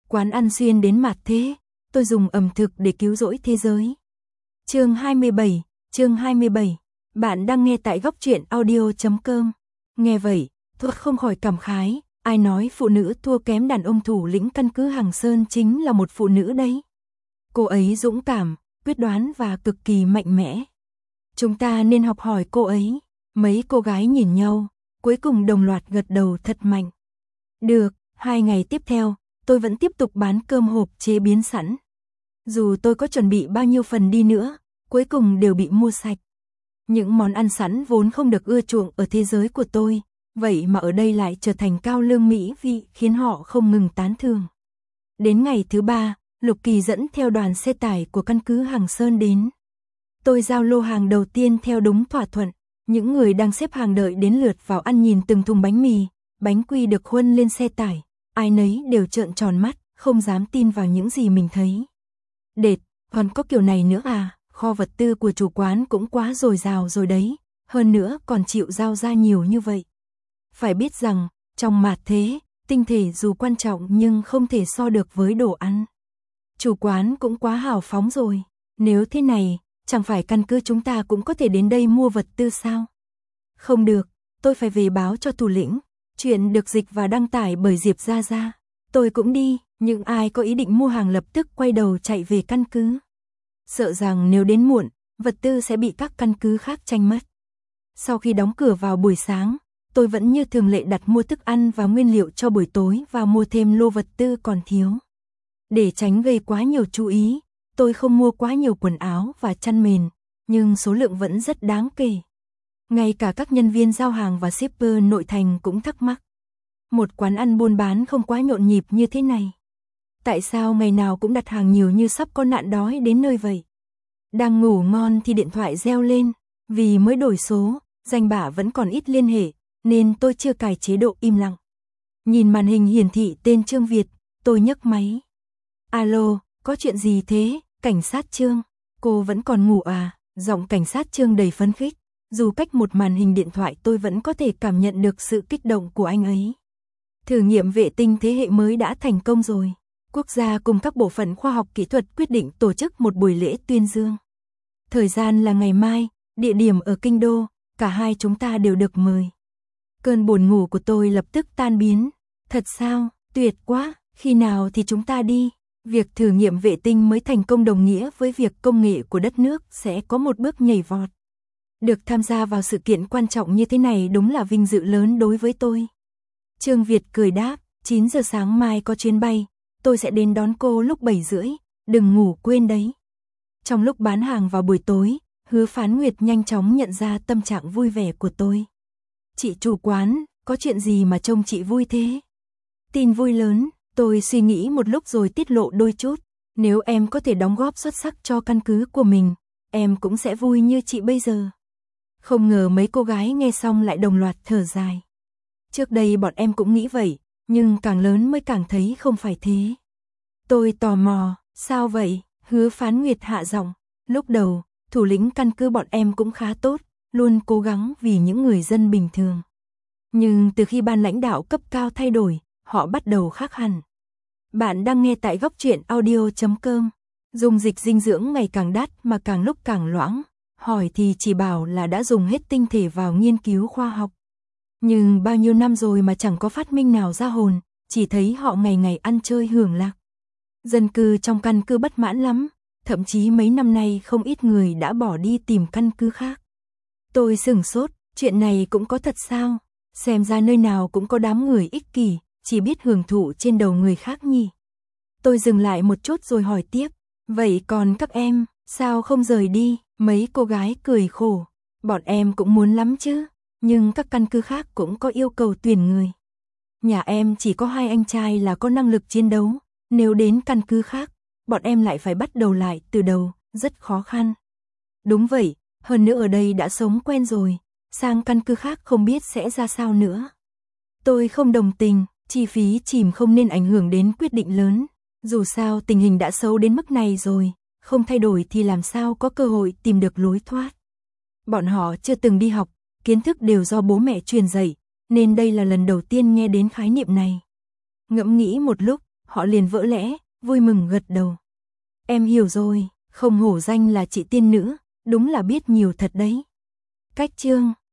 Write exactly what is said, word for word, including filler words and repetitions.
Quán ăn xuyên đến mặt thế, tôi dùng ẩm thực để cứu rỗi thế giới. Chương hai mươi bảy, chương hai mươi bảy. Bạn đang nghe tại góc truyện audio chấm com. Nghe vậy, tôi không khỏi cảm khái, ai nói phụ nữ thua kém đàn ông thủ lĩnh căn cứ Hàng Sơn chính là một phụ nữ đấy. Cô ấy dũng cảm, quyết đoán và cực kỳ mạnh mẽ. Chúng ta nên học hỏi cô ấy. Mấy cô gái nhìn nhau, cuối cùng đồng loạt gật đầu thật mạnh. Được, hai ngày tiếp theo, tôi vẫn tiếp tục bán cơm hộp chế biến sẵn. Dù tôi có chuẩn bị bao nhiêu phần đi nữa, cuối cùng đều bị mua sạch. Những món ăn sẵn vốn không được ưa chuộng ở thế giới của tôi, vậy mà ở đây lại trở thành cao lương mỹ vị khiến họ không ngừng tán thưởng. Đến ngày thứ ba, Lục Kỳ dẫn theo đoàn xe tải của căn cứ Hàng Sơn đến. Tôi giao lô hàng đầu tiên theo đúng thỏa thuận. Những người đang xếp hàng đợi đến lượt vào ăn nhìn từng thùng bánh mì, bánh quy được khuân lên xe tải, ai nấy đều trợn tròn mắt, không dám tin vào những gì mình thấy. Đệt, còn có kiểu này nữa à, kho vật tư của chủ quán cũng quá dồi dào rồi đấy, hơn nữa còn chịu giao ra nhiều như vậy. Phải biết rằng, trong mạt thế, tinh thể dù quan trọng nhưng không thể so được với đồ ăn. Chủ quán cũng quá hào phóng rồi, nếu thế này, chẳng phải căn cứ chúng ta cũng có thể đến đây mua vật tư sao? Không được, tôi phải về báo cho thủ lĩnh. Chuyện được dịch và đăng tải bởi Diệp Gia Gia. Tôi cũng đi, nhưng ai có ý định mua hàng lập tức quay đầu chạy về căn cứ. Sợ rằng nếu đến muộn, vật tư sẽ bị các căn cứ khác tranh mất. Sau khi đóng cửa vào buổi sáng, tôi vẫn như thường lệ đặt mua thức ăn và nguyên liệu cho buổi tối và mua thêm lô vật tư còn thiếu. Để tránh gây quá nhiều chú ý, tôi không mua quá nhiều quần áo và chăn mền, nhưng số lượng vẫn rất đáng kể. Ngay cả các nhân viên giao hàng và shipper nội thành cũng thắc mắc. Một quán ăn buôn bán không quá nhộn nhịp như thế này. Tại sao ngày nào cũng đặt hàng nhiều như sắp có nạn đói đến nơi vậy? Đang ngủ ngon thì điện thoại reo lên, vì mới đổi số, danh bạ vẫn còn ít liên hệ, nên tôi chưa cài chế độ im lặng. Nhìn màn hình hiển thị tên Trương Việt, tôi nhấc máy. Alo, có chuyện gì thế, cảnh sát Trương? Cô vẫn còn ngủ à? Giọng cảnh sát Trương đầy phấn khích. Dù cách một màn hình điện thoại tôi vẫn có thể cảm nhận được sự kích động của anh ấy. Thử nghiệm vệ tinh thế hệ mới đã thành công rồi. Quốc gia cùng các bộ phận khoa học kỹ thuật quyết định tổ chức một buổi lễ tuyên dương. Thời gian là ngày mai, địa điểm ở Kinh Đô, cả hai chúng ta đều được mời. Cơn buồn ngủ của tôi lập tức tan biến. Thật sao, tuyệt quá, khi nào thì chúng ta đi? Việc thử nghiệm vệ tinh mới thành công đồng nghĩa với việc công nghệ của đất nước sẽ có một bước nhảy vọt. Được tham gia vào sự kiện quan trọng như thế này đúng là vinh dự lớn đối với tôi. Trương Việt cười đáp, chín giờ sáng mai có chuyến bay, tôi sẽ đến đón cô lúc bảy rưỡi, đừng ngủ quên đấy. Trong lúc bán hàng vào buổi tối, Hứa Phán Nguyệt nhanh chóng nhận ra tâm trạng vui vẻ của tôi. Chị chủ quán, có chuyện gì mà trông chị vui thế? Tin vui lớn, tôi suy nghĩ một lúc rồi tiết lộ đôi chút, nếu em có thể đóng góp xuất sắc cho căn cứ của mình, em cũng sẽ vui như chị bây giờ. Không ngờ mấy cô gái nghe xong lại đồng loạt thở dài. Trước đây bọn em cũng nghĩ vậy, nhưng càng lớn mới càng thấy không phải thế. Tôi tò mò, sao vậy? Hứa Phán Nguyệt hạ giọng. Lúc đầu, thủ lĩnh căn cứ bọn em cũng khá tốt, luôn cố gắng vì những người dân bình thường. Nhưng từ khi ban lãnh đạo cấp cao thay đổi, họ bắt đầu khác hẳn. Bạn đang nghe tại góc truyện audio chấm com. Dung dịch dinh dưỡng ngày càng đắt mà càng lúc càng loãng. Hỏi thì chỉ bảo là đã dùng hết tinh thể vào nghiên cứu khoa học. Nhưng bao nhiêu năm rồi mà chẳng có phát minh nào ra hồn, chỉ thấy họ ngày ngày ăn chơi hưởng lạc. Dân cư trong căn cứ bất mãn lắm, thậm chí mấy năm nay không ít người đã bỏ đi tìm căn cứ khác. Tôi sửng sốt, chuyện này cũng có thật sao? Xem ra nơi nào cũng có đám người ích kỷ, chỉ biết hưởng thụ trên đầu người khác nhỉ. Tôi dừng lại một chút rồi hỏi tiếp, vậy còn các em, sao không rời đi? Mấy cô gái cười khổ, bọn em cũng muốn lắm chứ, nhưng các căn cứ khác cũng có yêu cầu tuyển người. Nhà em chỉ có hai anh trai là có năng lực chiến đấu, nếu đến căn cứ khác, bọn em lại phải bắt đầu lại từ đầu, rất khó khăn. Đúng vậy, hơn nữa ở đây đã sống quen rồi, sang căn cứ khác không biết sẽ ra sao nữa. Tôi không đồng tình, chi phí chìm không nên ảnh hưởng đến quyết định lớn, dù sao tình hình đã xấu đến mức này rồi. Không thay đổi thì làm sao có cơ hội tìm được lối thoát. Bọn họ chưa từng đi học, kiến thức đều do bố mẹ truyền dạy, nên đây là lần đầu tiên nghe đến khái niệm này. Ngẫm nghĩ một lúc, họ liền vỡ lẽ, vui mừng gật đầu. Em hiểu rồi, không hổ danh là chị tiên nữ, đúng là biết nhiều thật đấy. Cách chương